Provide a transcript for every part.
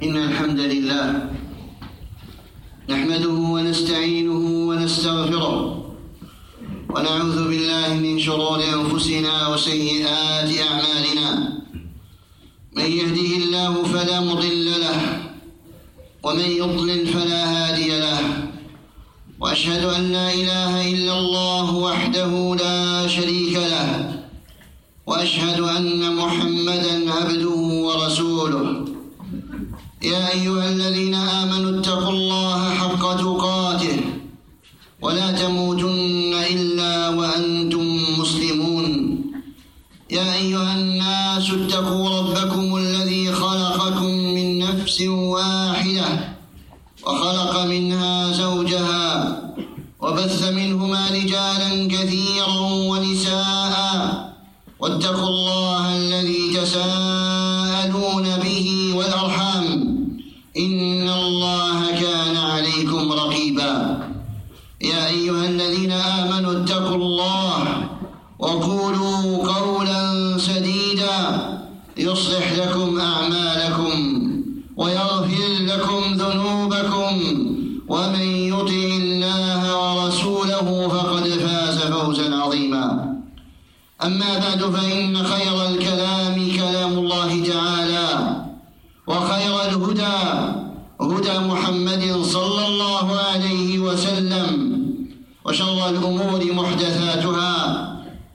إن الحمد لله نحمده ونستعينه ونستغفره ونعوذ بالله من شرور أنفسنا وسيئات أعمالنا. من يهده الله فلا مضل له ومن يضلل فلا هادي له، وأشهد أن لا إله إلا الله وحده لا شريك له، وأشهد أن محمدًا عبده ورسوله. يا أيها الذين آمنوا اتقوا الله حق تقاته ولا تموتن إلا وأنتم مسلمون. يا أيها الناس اتقوا ربكم الذي خلقكم من نفس واحدة وخلق منها زوجها وبث منهما رجالا كثيرا ونساء، واتقوا الله الذي تساءلون به والأرحام إن الله كان عليكم رقيبا. يا أيها الذين آمنوا اتقوا الله وقولوا قولا سديدا يصلح لكم أعمالكم ويغفر لكم ذنوبكم، ومن يطع الله ورسوله فقد فاز فوزا عظيما. أما بعد، فإن خير الكلام كلام الله تعالى، وخير الهدى هدى محمد صلى الله عليه وسلم، وشر الأمور محدثاتها،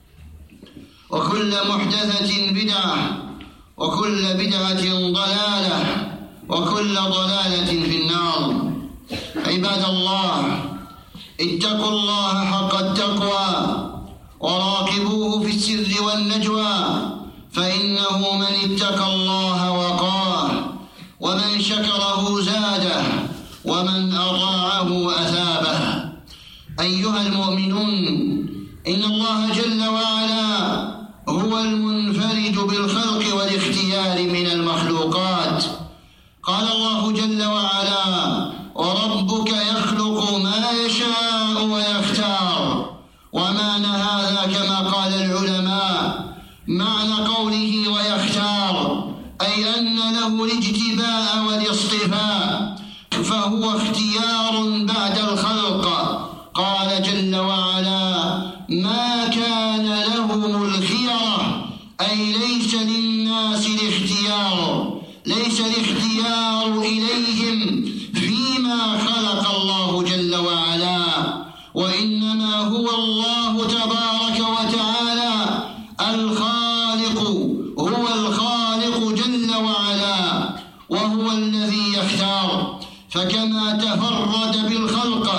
وكل محدثة بدعة، وكل بدعة ضلالة، وكل ضلالة في النار. عباد الله، اتقوا الله حق التقوى وراقبوه في السر والنجوى، فإنه من اتقى الله وقاه، ومن شكره زاده، ومن أطاعه أثابه. أيها المؤمنون، إن الله جل وعلا هو المنفرد بالخلق والاختيار من المخلوقات. قال الله جل وعلا: وربك يخلق ما يشاء ويختار. ومعنى هذا كما قال العلماء، معنى قوله ويختار أي أن له الاجتباء والاصطفاء، فهو اختيار بعد الخلق. قال جل وعلا: ما كان لهم الخيرة، أي ليس للناس الاختيار، ليس الاختيار إليهم فيما خلق الله جل وعلا، وإنما هو الله تبارك وتعالى الخالق، هو الخالق جل وعلا، وهو الذي يختار. فكما تفرد بالخلق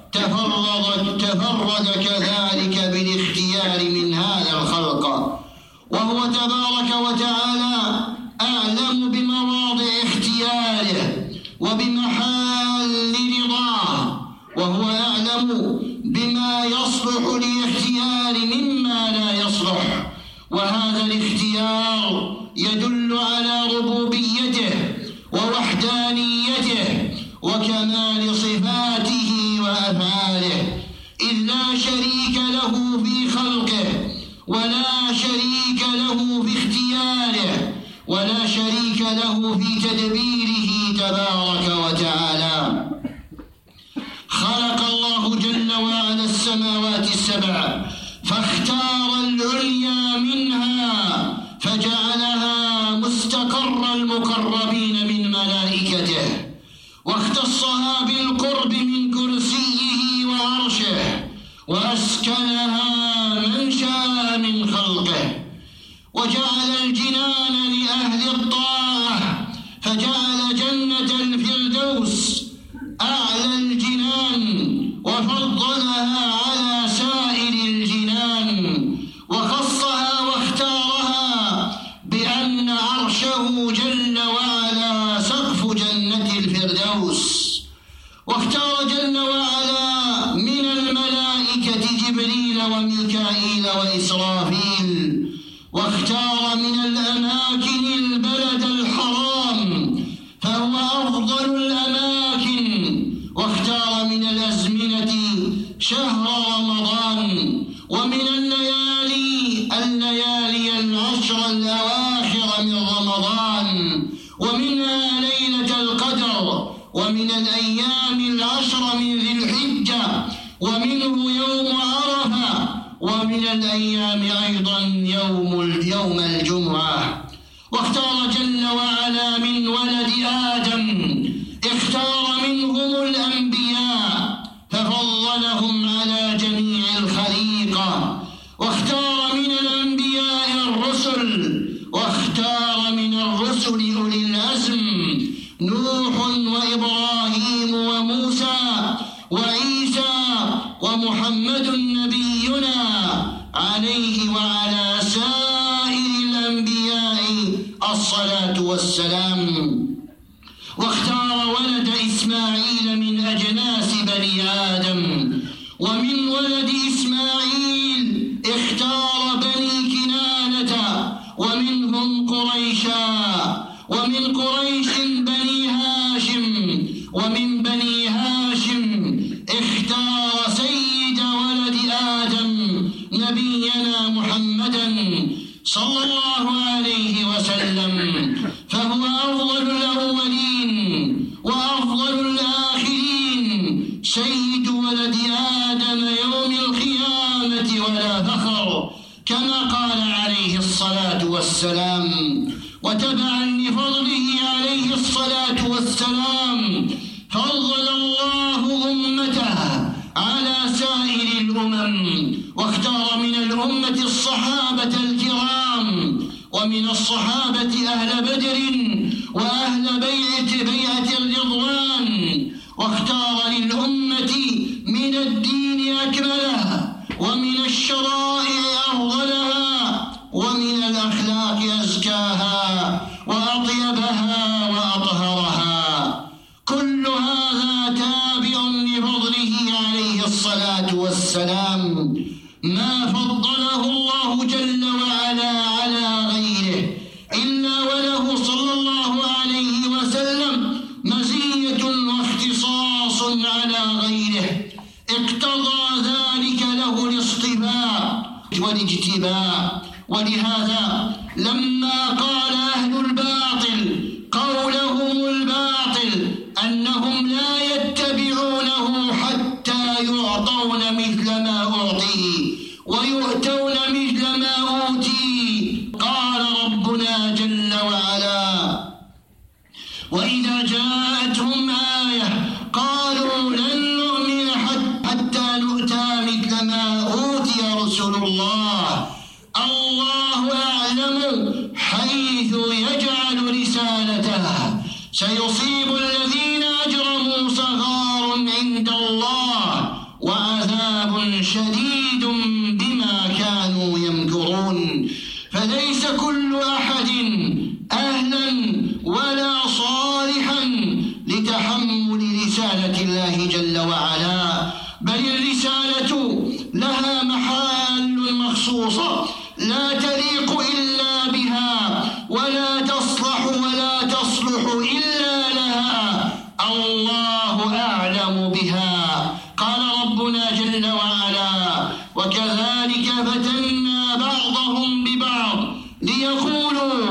تفرد كذلك بالاختيار من هذا الخلق، وهو تبارك وتعالى أعلم بمواضع اختياره وبمحال رضاه، وهو أعلم بما يصلح لاختيار مما لا يصلح. وهذا الاختيار يدل على ربوبيته ووحدانيته وكمال صفاته وأفعاله، إذ لا شريك له في خلقه، ولا شريك له في اختياره، ولا شريك له في تدبيره تبارك وتعالى. خلق الله جل وعلا السماوات السبع، فاختار العليا منها فجعلها مستقر المقربين من ملائكته، واختصها بالقرب من كرسيه وعرشه، وأسكنها من شاء من خلقه، وجعل الجنان لأهل الطاعة، فجعل جنة الفردوس أعلى الجنان، وفضلها على سائر الجنان، وخصها واختارها بأن عرشه جل وعلا سقف جنة الفردوس. واختار جل وعلا من الملائكة جبريل وميكائيل وإسرافيل، واختار من الأماكن البلد الحرام فهو أفضل الأماكن، واختار من الأزمنة شهر رمضان، ومن الليالي العشر الأواخر من رمضان، ومنها ليلة ومن الأيام العشر من ذي الحجة، ومنه يوم عرفة، ومن الأيام أيضا يوم الجمعة. واختار جل وعلا من ولد آدم، اختار منهم الأنبياء ففضلهم على جميع الخليقة، واختار من الأنبياء الرسل، واختار من الرسل أولي العزم نوح وإبراهيم وموسى وعيسى ومحمد نبينا عليه وعلى سائر الأنبياء الصلاة والسلام. واختار ولد إسماعيل من أجناس بني آدم، ومن ولد إسماعيل اختار بني كنانة ومنهم قريشا، ومن قريش بني هاشم، ومن بني هاشم اختار سيد ولد آدم نبينا محمدا صلى الله عليه وسلم، فهو أفضل الأولين وأفضل الآخرين، سيد ولد آدم يوم القيامة ولا فخر، كما قال عليه الصلاة والسلام. وتبعا لفضله عليه الصلاة والسلام فضل الله أمته على سائر الأمم، واختار من الأمة الصحابة الكرام، ومن الصحابة أهل بدر وأهل بيعة الرضوان، واختار للأمة من الدين أكمله، ومن الشرائع أفضلها، ومن الأخلاق أزكاها وأطيبها وأطهرها. كل هذا تابع لفضله عليه الصلاة والسلام، ما فضله الله جل وعلا على غيره إلا وله صلى الله عليه وسلم مزية واختصاص على غيره، اقتضى ذلك له الاصطفاء والاجتباء. ولهذا لما قال أهل الباطل قولهم الباطل أنهم لا يتبعونه حتى يعطون مثل ما أعطي ويؤتون مثل ما أوتي، قال ربنا جل وعلا: وإذا جاءتهم آية قالوا لن نؤمن حتى نؤتى مثل ما أوتي رسل الله، الله أعلم حيث يجعل رسالته، سيصيب الذين أجرموا صغار عند الله وعذاب شديد بما كانوا يمكرون. فليس كل أحد أهلا ولا صالحا لتحمل رسالة الله جل وعلا، بل الرسالة لها محال مخصوصة لا تليق إلا بها، ولا تصلح ولا تصلح إلا لها، الله أعلم بها. قال ربنا جل وعلا: وكذلك فتنا بعضهم ببعض ليقولوا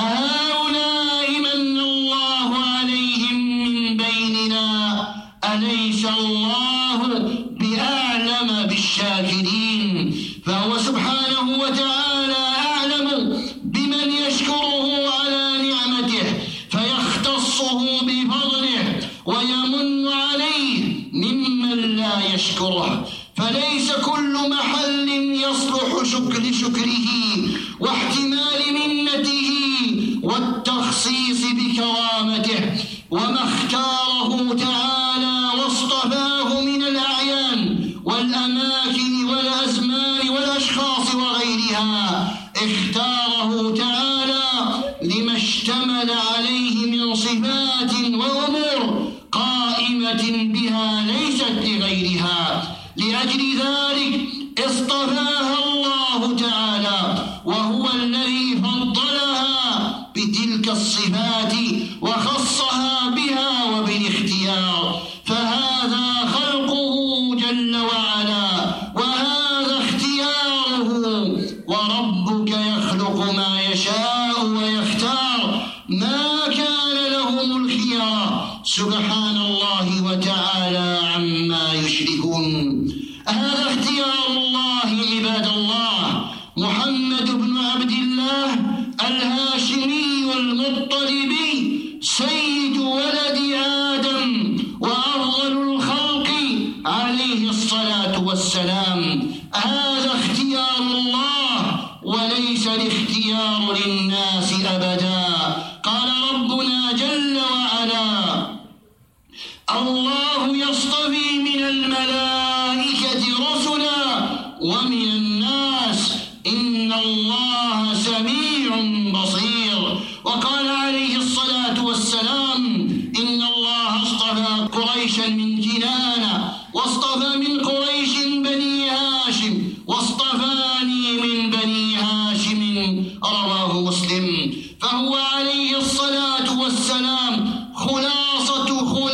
أهؤلاء من الله عليهم من بيننا أليس الله بأعلم بالشاكرين. فهو سبحانه وتعالى أعلم بمن يشكره على نعمته فيختصه بفضله ويمن عليه ممن لا يشكره، فليس كل محل يصلح لشكره واحتمال منته والتخصيص بكرامته. وما اختاره تعالى واصطفاه من الأعيان والأماكن والأزمان والأشخاص وغيرها، اختاره تعالى لما اشتمل عليه من صفات وأمور قائمة بها ليست لغيرها. لأجل ذلك اصطفاها الله تعالى، وهو الذي فضلها بتلك الصفات وخصها بها وبالاختيار، فهذا خلقه جل وعلا وهذا اختياره. وربك يخلق ما يشاء ويختار، ما كان لهم الخيار سبحان الله وتعالى عما يشركون. هذا اختيار الله عباد الله. محمد بن عبد الله الهاشمي المطلبي سيد ولد آدم وأفضل الخلق عليه الصلاة والسلام. هذا اختيار الله وليس الاختيار للناس أبدا. قال ربنا جل وعلا: الله يصطفي من الملائكة رسلا ومن الناس إن الله سميع بصير. وقال عليه الصلاة والسلام: إن الله اصطفى قريشا من كنانة واصطفى من قريش بني هاشم واصطفاني من بني هاشم. رواه مسلم. فهو عليه الصلاة والسلام خلاصة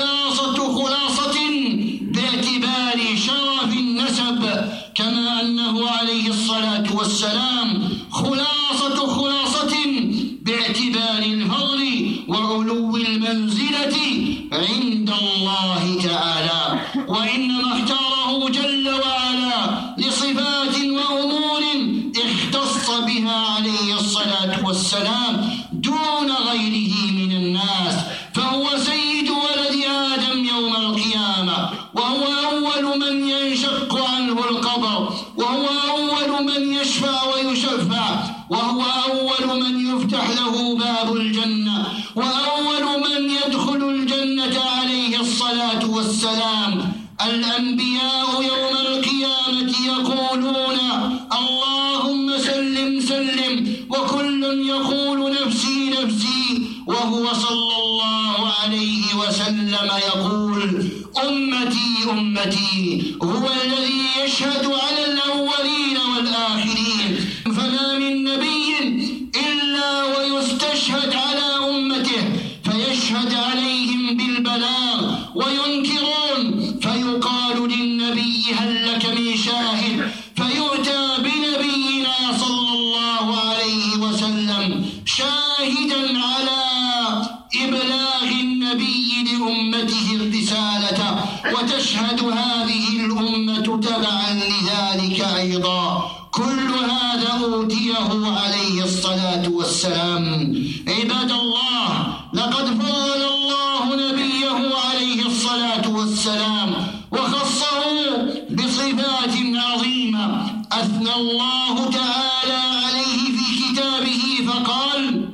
باعتبار شرف النسب، كما أنه عليه الصلاة والسلام خلاصة باعتبار الفضل وعلو المنزلة عند الله تعالى. وإنما اختاره جل وعلا لصفات وأمور اختص بها عليه الصلاة والسلام دون غيره من الناس. فهو سيد ولد آدم يوم القيامة، وهو أول من ينشق عنه القبر، وهو أول من يشفع ويشفع، وهو أول من يفتح له باب الجنة، وأول من يدخل الجنة عليه الصلاة والسلام. الأنبياء يوم القيامة يقولون: اللهم سلم سلم، وكل يقول نفسي نفسي، وهو صلى الله عليه وسلم يقول: أمتي أمتي. هو الذي يشهد على الأولين والآخرين، فما من نبي إلا ويستشهد على أمته فيشهد عليهم بالبلاغ وينكرون، فيقال للنبي: هل لك من شاهد؟ فيؤتى بنبينا صلى الله عليه وسلم شاهدا على إبلاغ النبي لأمته الرسالة، وتشهد هذه الأمة تبعا لذلك أيضا. كل هذا أوتيه عليه الصلاة والسلام. عباد الله، لقد فضل الله نبيه عليه الصلاة والسلام وخصه بصفات عظيمة أثنى الله تعالى عليه في كتابه فقال: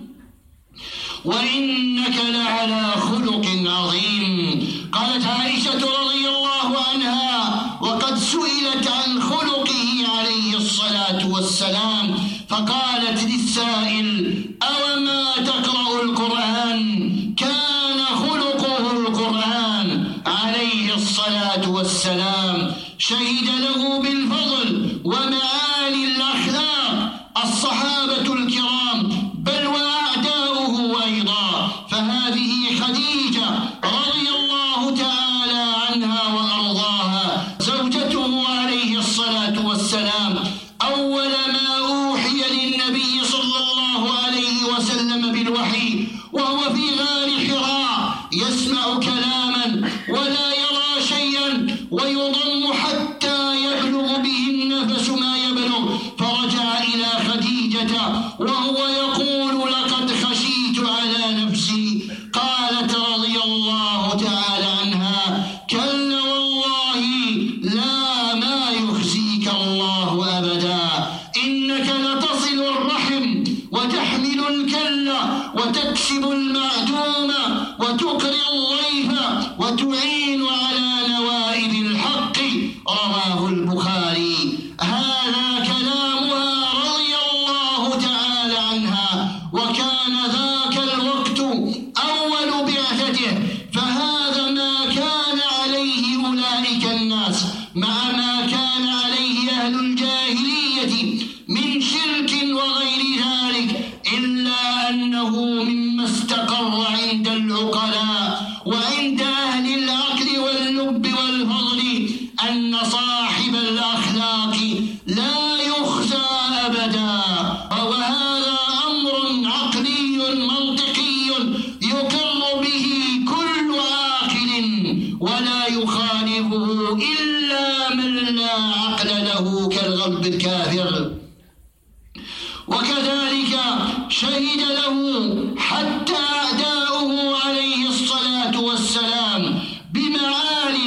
وإنك لعلى خلق عظيم. قالت عائشة رضي الله عنها وقد سئلت عن خلقه عليه الصلاة والسلام، فقالت للسائل: أوما تقرأ القرآن؟ كان خلقه القرآن عليه الصلاة والسلام. شهد له بالفضل ومعالي الأخلاق الصحابة الكرام، بل وأعداؤه أيضا. فهذه خديجة رضي الله تعالى عنها وأرضاها زوجته عليه الصلاة والسلام. أول ما أوحي للنبي صلى الله عليه وسلم بالوحي وهو في غار حراء يسمع كلاما ولا يرى شيئا ويضم حتى يبلغ به النفس ما يبلغ، فرجع إلى خديجة وهو يقول: لقد خشيت على نفسي. قالت رضي الله تعالى عنها: كلا والله لا، ما يخزيك الله أبدا، إنك لتصل الرحم وتحمل الكلة وتكسب المعدوم وتقري الضيف وتعين على نوائب الحق. رواه البخاري. هذا كلامها رضي الله تعالى عنها، وكان ذاك الوقت أول بعثته، فهذا ما كان عليه أولئك الناس مع ما كان عليه أهل الجاهلية من شرك وغير ذلك، إلا أنه مما استقر عند العقلاء وعند أهل العقل واللب والفضل أن صاحب الأخلاق لا يخزى أبدا. وهذا أمر عقلي منطقي يقر به كل عاقل حتى أعداؤه عليه الصلاة والسلام بمعالي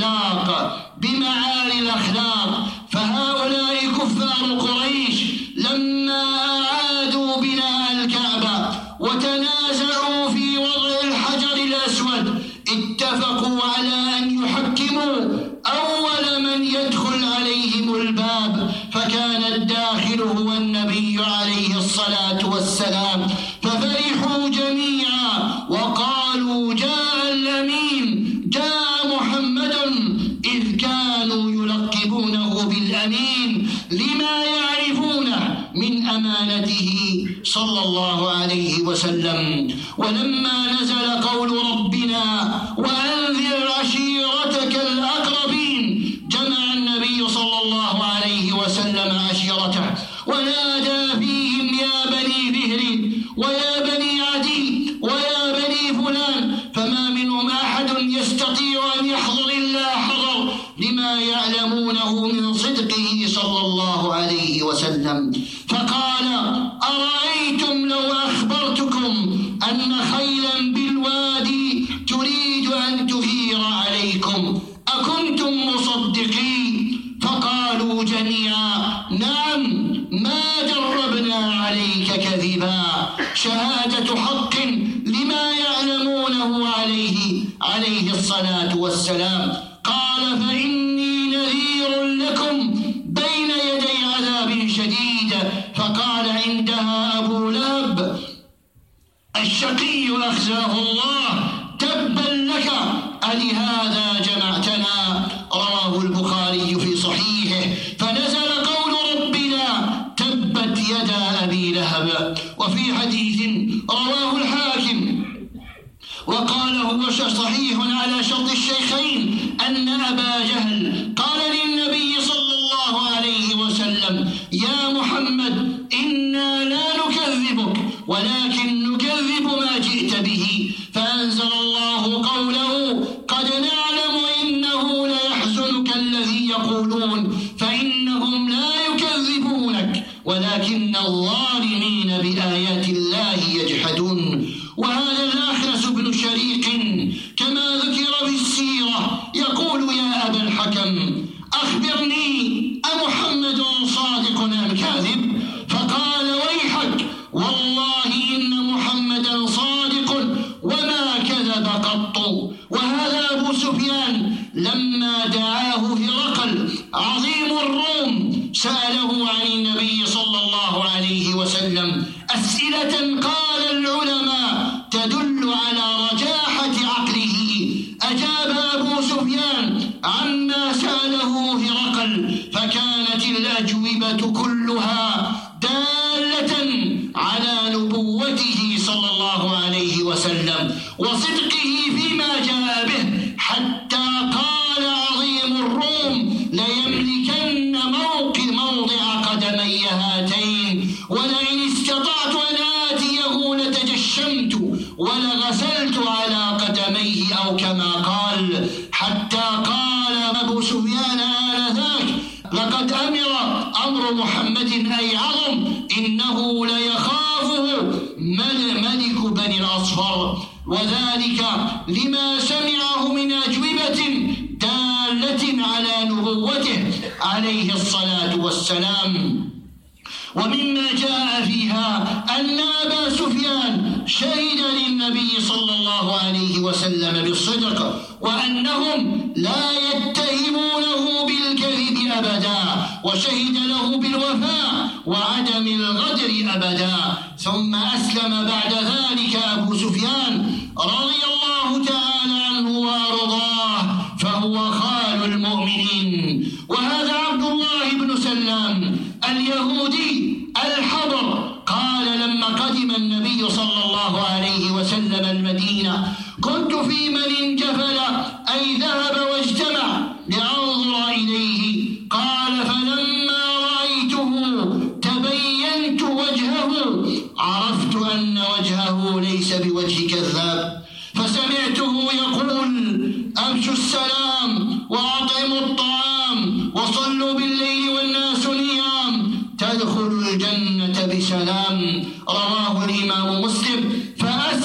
الأخلاق. فهؤلاء كفار قريش لما أعادوا بناء الكعبة وتنازعوا في وضع الحجر الأسود اتفقوا على أن يحكموا أول من يدخل عليهم الباب، فكان الداخل هو النبي عليه الصلاة والسلام، ففرحوا جميعا وقالوا جاء الأمين، جاء محمد، إذ كانوا يلقبونه بالأمين لما يعرفونه من أمانته صلى الله عليه وسلم. ولما نزل قول ربنا وأنذر عشيرتك الأقربين جمع النبي صلى الله عليه وسلم عشيرته ونادى فيهم يا بني بهر ويا بني عدي ويا بني فلان، فما منهم أحد يستطيع أن يحضر إلا حضر لما يعلمونه من صدقه صلى الله عليه وسلم. فقال أرأيتم لو أخبرتكم أن خيلا بالوادي تريد أن تثير عليكم أكنتم مصدقين؟ فقالوا جميعا نعم، ما جربنا عليك كذبا، شهادة حق لما يعلمونه عليه الصلاة والسلام. قال فإني نذير لكم بين يدي عذاب شديد. فقال عندها أبو لهب الشقي أخزاه الله تبا لك ألهذا جمعتنا؟ رواه البخاري في صحيحه. فنزل قول ربنا تبت يدا أبي لهب. وفي حديث رواه الحاكم وقال هو صحيح على شرط الشيخين أن أبا جهل قال للنبي صلى الله عليه وسلم يا محمد إنا لا نكذبك ولكن نكذب ما جئت به، فأنزل الله قوله قد نعلم إنه ليحزنك الذي يقولون فإنهم لا يكذبونك ولكن الظالمين بآيات الله يجحدون. وهذا الأخنس بن شريق كما ذكر في السيرة يقول يا أبا الحكم أخبرني أمحمد صادق أم كاذب؟ فقال ويحك والله إن محمدا صادق وما كذب قط. وهذا أبو سفيان لما دعاه هرقل عظيم الروم سأله عن النبي صلى الله عليه وسلم أسئلة قال العلماء تدل على رجاحة عقله، أجاب أبو سفيان عما سأله هرقل، فكانت الأجوبة كلها دالة على نبوته صلى الله عليه وسلم وصدقه فيما جاء به، حتى قال عظيم الروم ليملكن موضع قدمي هاتين ولئن استطعت أن آتيه لتجشمت ولغسلت على قدميه أو كما قال، حتى قال أبو سفيان آنذاك لقد أمر محمد أي عظم إنه ليخافه ملك بني الأصفر، وذلك لما سمعه من أجوبة دالة على نبوته عليه الصلاة والسلام. ومما جاء فيها أن أبا سفيان شهد للنبي صلى الله عليه وسلم بالصدق وأنهم لا يتهمونه بالكذب أبدا، وشهد له بالوفاء وعدم الغدر أبدا. ثم أسلم بعد ذلك أبو سفيان رضي الله تعالى عنه وأرضاه فهو خال المؤمنين. وهذا عبد الله بن سلام اليهودي الحبر قال لما قدم النبي صلى الله عليه وسلم المدينة كنت في من انجفل أي ذهب واجتمع لأنظر إليه، قال فلما رأيته تبينت وجهه عرفت أن وجهه ليس بوجه كذاب، فسمعته يقول أبشوا السلام وأطعموا الطعام وصلوا بالليل والناس نيام تدخلوا الجنة بسلام. رواه الإمام مسلم. فأسلم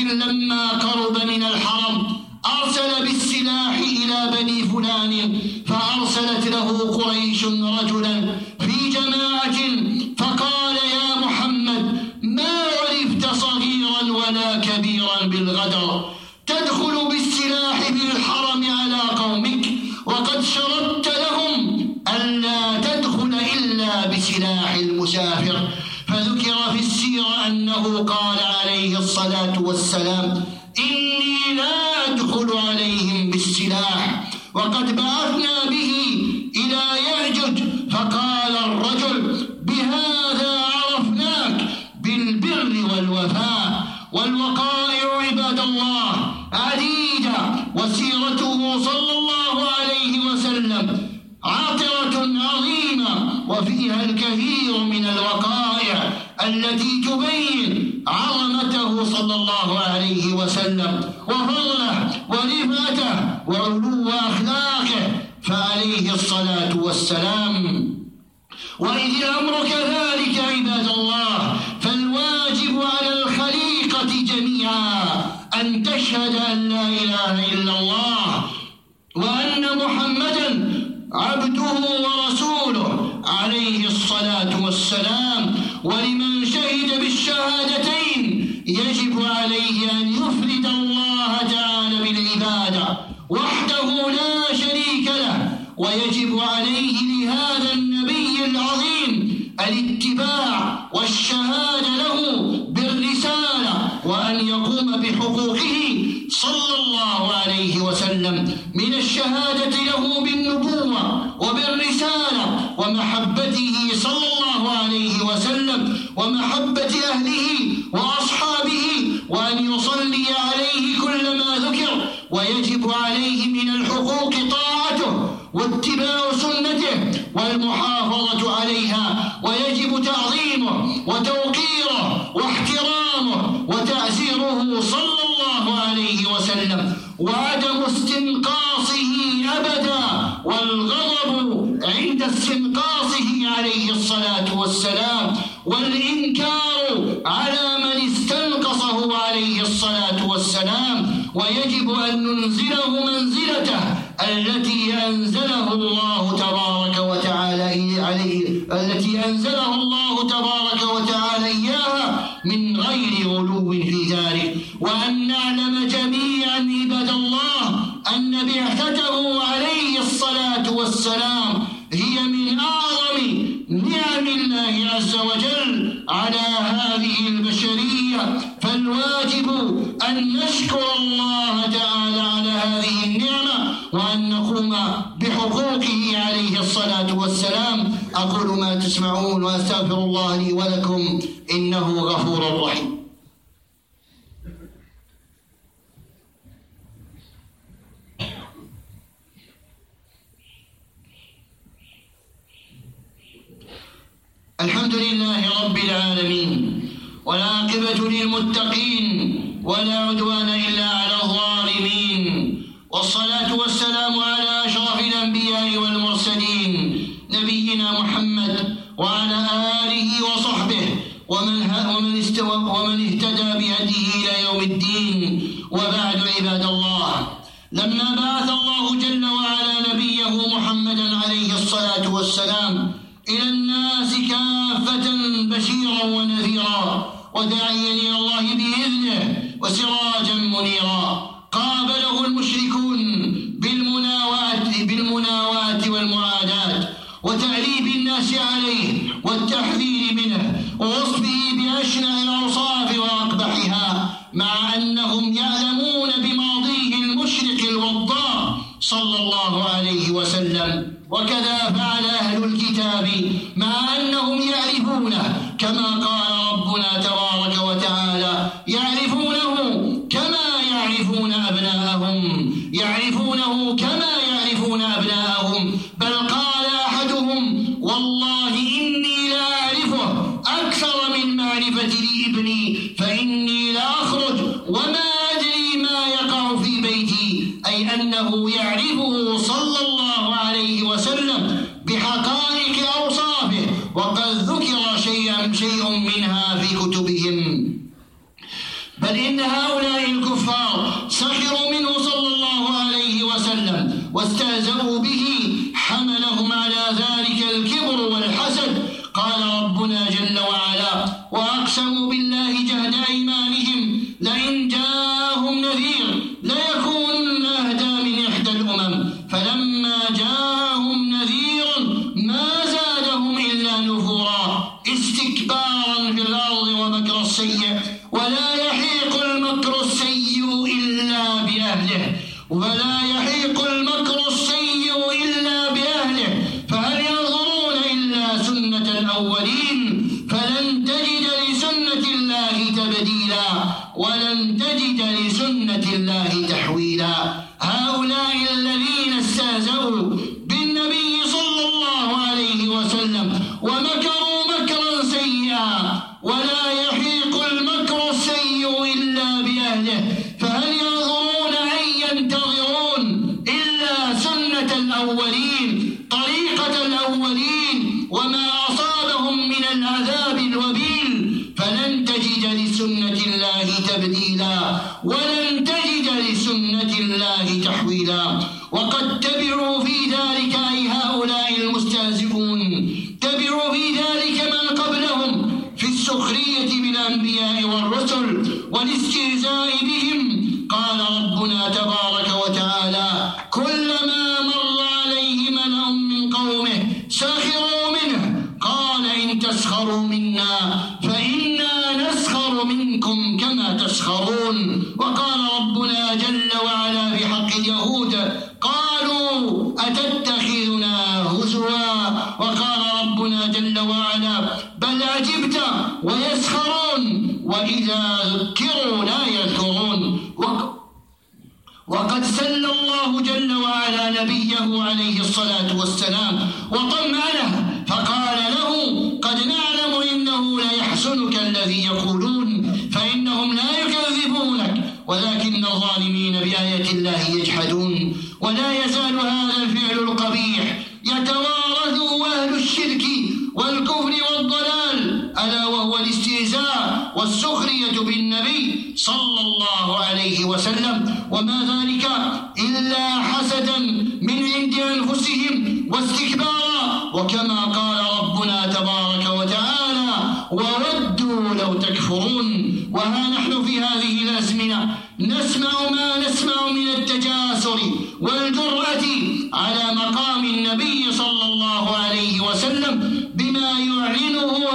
لما قرب من الحرم أرسل بالسلاح إلى بني فلان، فأرسلت له قريش رجلا في جماعة فقال: يا محمد، ما عرفت صغيرا ولا كبيرا بالغدر، تدخل بالسلاح في الحرم على قومك، وقد شرطت لهم ألا تدخل إلا بسلاح المسافر. فذكر في السيرة أنه قال عليه الصلاة والسلام: إني لا أدخل عليهم بالسلاح، وقد بعثنا به إلى يأجج. فقال الرجل: بهذا عرفناك بالبر والوفاء. والوقائع عباد الله عديدة، وسيرته صلى الله عليه وسلم عاطرة عظيمة، وفيها الكثير من الوقائع التي تبين عظمته صلى الله عليه وسلم وفضله ورفعته وعلو أخلاقه، فعليه الصلاة والسلام. وإذ الأمر كذلك عباد الله، فالواجب على الخليقة جميعا أن تشهد أن لا إله إلا الله، وأن محمدا عبده ورسوله عليه الصلاة والسلام. ولمن شهد بالشهادتين يجب عليه أن يفرد الله تعالى بالعبادة وحده لا شريك له، ويجب عليه لهذا النبي العظيم الاتباع والشهادة له بالرسالة، وأن يقوم بحقوقه صلى الله عليه وسلم من الشهادة له بالنبوة وبالرسالة ومحبته صلى الله عليه وسلم ومحبة أهله وأصحابه، وأن يصلي عليه كلما ذكر. ويجب عليه من الحقوق طاعته واتباع سنته والمحافظة عليها، ويجب تعظيمه وتوقيره واحترامه وتأثيره صلى الله عليه وسلم، وعدم استنقاصه أبدا، والغضب عند استنقاصه عليه الصلاة والسلام، والإنكار على من استنقصه عليه الصلاة والسلام. ويجب أن ننزله منزلته التي أنزله الله تبارك وتعالى عليه، التي أنزله الله تبارك وتعالى إياها من غير غلو في ذلك. وأن نعلم جميعا عباد الله أن بعثته عليه الصلاة والسلام هي من أعظم نعم الله عز وجل على هذه البشرية، فالواجب أن نشكر الله تعالى على هذه النعمة وأن نقوم بحقوقه عليه الصلاة والسلام. أقول ما تسمعون وأستغفر الله لي ولكم إنه غفور رحيم. الحمد لله رب العالمين، والعاقبة للمتقين، ولا عدوان إلا على الظالمين، والصلاة والسلام على أشرف الأنبياء والمرسلين نبينا محمد وعلى آله وصحبه ومن اهتدى بهديه إلى يوم الدين. وبعد عباد الله، لما بعث الله جل وعلا نبيه محمدا عليه الصلاة والسلام إلى الناس كافة بشيرا ونذيرا وداعيا إلى الله بإذنه وسراجا منيرا، قابله المشركون بالمناواة والمعاداة وتعريب الناس عليه والتحذير منه ووصفه بأشنع الأوصاف وأقبحها، مع أنهم يعلمون بماضيه المشرق الوضاء صلى الله عليه وسلم. وكذا فعل أهل الكتاب مع أنهم يعرفونه، كما قال ربنا تبارك وتعالى: يعرفونه كما يعرفون أبناءهم، يعرفونه كما يعرفون أبناءهم. بل قال أحدهم: والله إني لا أعرفه أكثر من معرفتي لابني، فإني لا أخرج وما أدري ما يقع في بيتي، أي أنه يعرفه صلى الله عليه وسلم بحقائق أوصافه، وقد ذكر شيء منها في كتبهم. بل إن هؤلاء الكفار سخروا منه صلى الله عليه وسلم واستهزأوا به حملهم على ذلك الكبر والحسد. قال ربنا جل وعلا: وأقسموا بالله جهد أيمانهم لئن جاءهم نذير ليكونن أهدى من إحدى الأمم فلما جاءهم نذير ما زادهم إلا نفورا استكبارا في الأرض ومكر السيء ولا يحيق المكر السيء إلا بأهله فهل ينظرون إلا سنة الأولين فلن تجد لسنة الله تبديلا ولن تجد لسنة الله تحويلا. هؤلاء الذين استهزأوا بالنبي صلى الله عليه وسلم ومكروا مكرا سيئا ولا يحيق المكر السيء إلا بأهله فهل ينظرون أن ينتظرون إلا سنة الأولين طريقة الأولين وما أصابهم من العذاب الوبيل فلن تجد لسنة الله تبديلا ولن تجد لسنة الله تحويلا. وقد تبعوا في ذلك أي هؤلاء المستهزئون تبعوا في ذلك من قبلهم في السخرية بالأنبياء والرسل والاستهزاء بهم. قال ربنا تبارك وتعالى: كلما مر عليه ملأ من قومه سخروا منه قال إن تسخروا منا فإنا نسخر منكم كما تسخرون. وقال ربنا جل وعلا في حق اليهود: قالوا أتتخذنا هزوا. وقال ربنا جل وعلا: بل عجبت ويسخرون وإذا ذكروا لا يذكرون. وقد سل الله جل وعلا نبيه عليه الصلاة والسلام وطمأنه فقال له: قد نعلم إنه ليحزنك الذي يقولون فإنهم لا يكذبونك ولكن الظالمين بآيات الله يجحدون. ولا يزال هذا الفعل القبيح يتوارثه أهل الشرك والكفر والضلال ألا وهو الاستهزاء والسخرية بالنبي صلى الله عليه وسلم وما ذلك إلا حسدا من عند أنفسهم واستكبارا. وكما قال ربنا تبارك وتعالى: وودوا لو تكفرون. وها نحن في هذه الأزمنة نسمع ما نسمع من التجاسر والجرأة على مقام النبي صلى الله عليه وسلم بما يعلنه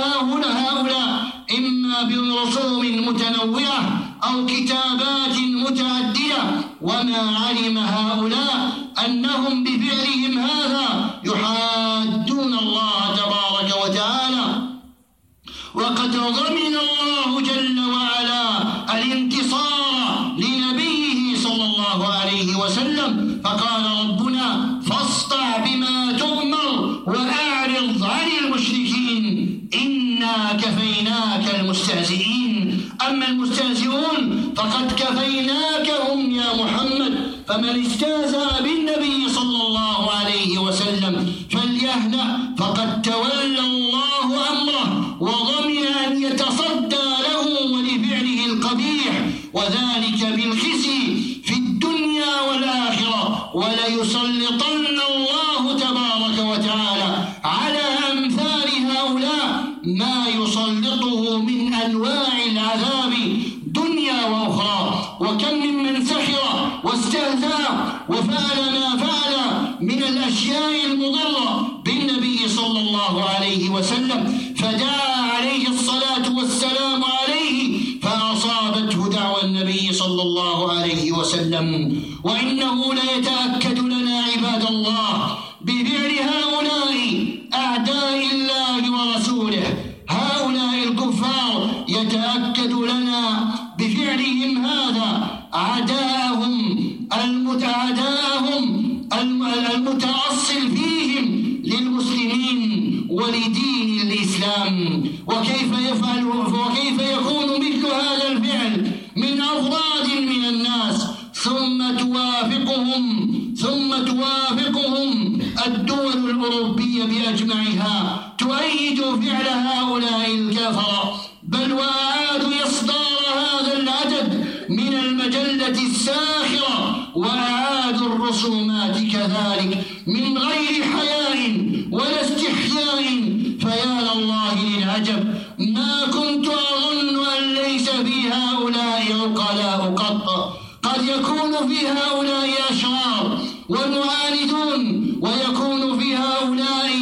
هؤلاء إما برسوم متنوعة أو كتابات متعددة. وما علم هؤلاء أنهم بفعلهم هذا يحادون الله تبارك وتعالى. وقد ضمن الله جل وعلا الانتصار لنبيه صلى الله عليه وسلم فقال ربنا: فاصدع بما تؤمر وأعرض عن المشركين إنا كفيناك المستهزئين. أما المستهزئون فقد كفيناكهم يا محمد. فمن استهزأ بالنبي صلى الله عليه وسلم فليهنأ فقد تولى الله أمره وضمن أن يتصدى له ولفعله القبيح وذلك بالخزي في الدنيا والآخرة. وليسلطن الله تبارك وتعالى على أمثال هؤلاء ما يسلطه من أنواع العذاب دنيا وأخرى. وكم ممن سخر واستهزأ وفعل ما فعل من الأشياء المضرة بالنبي صلى الله عليه وسلم فدعا عليه الصلاة والسلام عليه فأصابته دعوى النبي صلى الله عليه وسلم. وإنه ليتأكد لنا عباد الله بفعل هؤلاء أعداء الله ورسوله. هؤلاء الكفار يتأكد لنا بفعلهم هذا عداءهم المتأصل فيهم للمسلمين ولدين الإسلام. وكيف يكون مثل هذا الفعل من أفراد من الناس ثم توافقهم الدول الأوروبية بأجمعها تؤيد فعل هؤلاء الكفرة بل وأعادوا إصدار هذا العدد من المجلة الساخرة وأعادوا الرسومات كذلك من غير حياء ولا استحياء. فيا لله للعجب، ما كنت أظن أن ليس في هؤلاء عقلاء قط. قد يكون في هؤلاء أشرار ومعاندون، ويكون في هؤلاء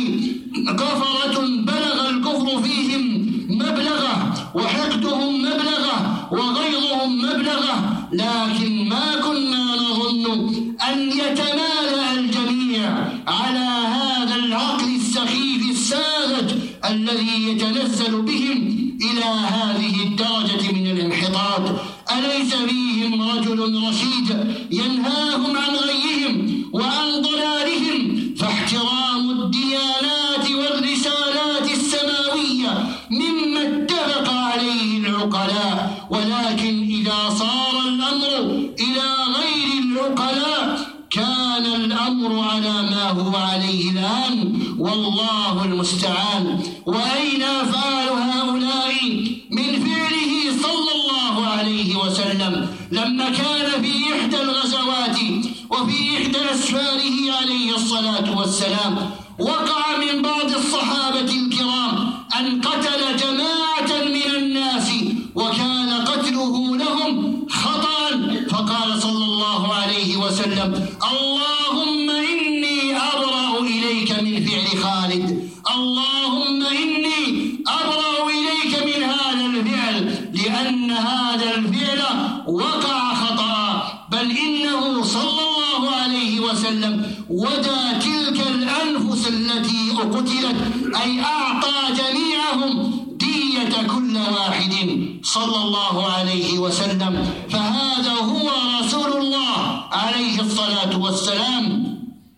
كفرة بلغ الكفر فيهم مبلغه وحقدهم مبلغه وغيظهم مبلغه، لكن ما كنا نظن أن يتمالأ الجميع على هذا العقل السخيف الساذج الذي يتنزل بهم إلى هذه الدرجة من الانحطاط. أليس فيهم رجل رشيد ينهاهم عن غيهم وعن ضلالهم؟ فاحترام الديانات والرسالات السماوية مما اتفق عليه العقلاء، ولكن إذا صار الأمر إلى غير العقلاء كان الأمر على ما هو عليه الآن، والله المستعان. وأين أفعال هؤلاء من فعله صلى الله عليه وسلم لما كان في إحدى الغزوات وفي إحدى أسفاره عليه الصلاة والسلام وقع من بعض الصحابة الكرام أن قتل جماعة من الناس وكان قتله لهم خطأ، فقال صلى الله عليه وسلم: اللهم إني أبرأ إليك من فعل خالد، اللهم إني أبرأ إليك من هذا الفعل، لأن هذا الفعل وقع خطأ، بل إنه صلى الله عليه وسلم ودى تلك الأنفس التي قتلت، أي أعطى جميعهم دية كل واحد صلى الله عليه وسلم. فهذا هو رسول الله عليه الصلاة والسلام.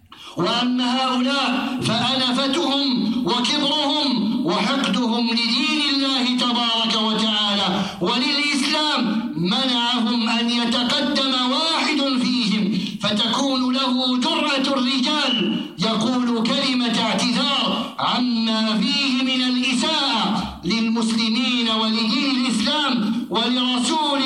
وأما هؤلاء فأنفتهم وكبرهم وحقدهم لدين الله تبارك وتعالى وللإسلام منعهم أن يتقدم واحد فيهم فتكون له جرأة الرجال يقول كلمة اعتذار عما فيه من الإساءة للمسلمين ولدين الإسلام ولرسول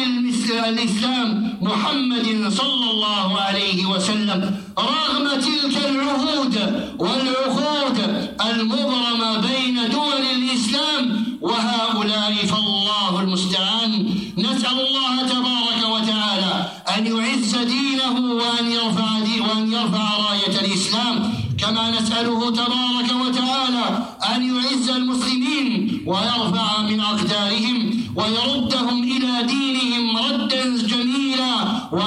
الإسلام محمد صلى الله عليه وسلم، رغم تلك العهود والعقود المبرمة بين دول الإسلام وهؤلاء، فالله المستعان. نسأل الله تبارك وتعالى أن يعز دينه وأن يرفع راية الإسلام، كما نسأله تبارك وتعالى أن يعز المسلمين ويرفع من أقدارهم ويردهم إلى دينهم ردا جميلا،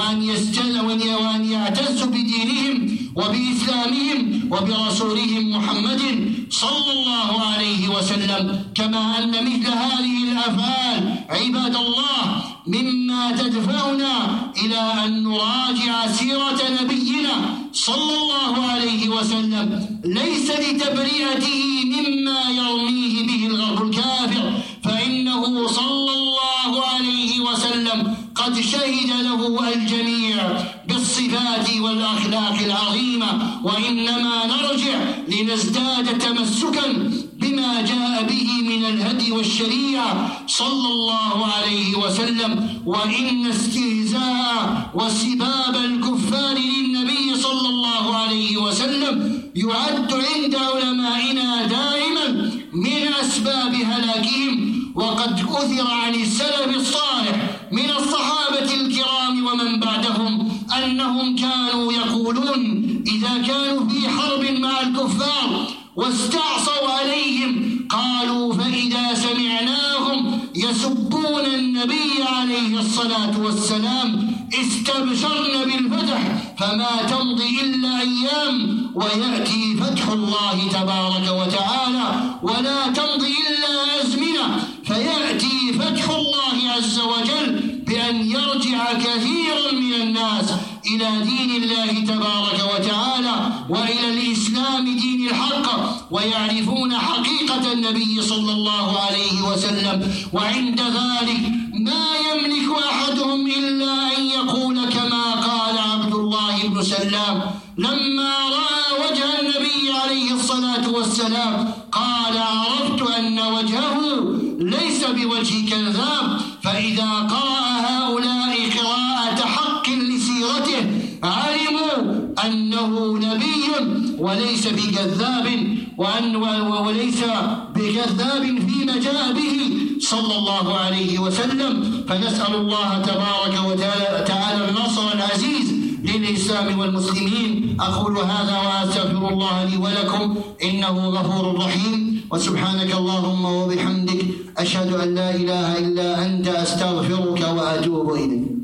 وأن يعتز بدينهم وبإسلامهم وبرسولهم محمد صلى الله عليه وسلم. كما أن مثل هذه الأفعال عباد الله مما تدفعنا إلى أن نراجع سيرة نبينا صلى الله عليه وسلم، ليس لتبرئته مما يرميه به الغرب الكافر، فإنه صلى الله عليه وسلم قد شهد له الجميع بالصفات والأخلاق العظيمة، وإنما نرجع لنزداد تمسكا بما جاء به من الهدي والشريعة صلى الله عليه وسلم. وإن استهزاء وسباب الكفار للنبي صلى الله عليه وسلم يعد عند علمائنا دائما من أسباب هلاكهم، وقد أثر عن السلف الصالح من الصحابة الكرام ومن بعدهم أنهم كانوا يقولون إذا كانوا في حرب مع الكفار واستعصوا عليهم قالوا: فإذا سمعناهم يسبون النبي عليه الصلاة والسلام استبشرن بالفتح، فما تمضي إلا أيام ويأتي فتح الله تبارك وتعالى، ولا تمضي إلا أزمنة فيأتي فتح الله عز وجل بأن يرجع كثير من الناس إلى دين الله تبارك وتعالى وإلى الإسلام دين الحق، ويعرفون حقيقة النبي صلى الله عليه وسلم. وعند ذلك ما يملك أحدهم إلا أن يقول كما قال عبد الله بن سلام لما رأى وجه النبي عليه الصلاة والسلام قال: عرفت أن وجهه ليس بوجه كذاب. فإذا قرأ هؤلاء أنه نبي وليس بكذاب، وليس بكذاب فيما جاء به صلى الله عليه وسلم. فنسأل الله تبارك وتعالى النصر العزيز للإسلام والمسلمين. أقول هذا وأستغفر الله لي ولكم إنه غفور رحيم. وسبحانك اللهم وبحمدك أشهد أن لا إله إلا أنت أستغفرك وأتوب إليك.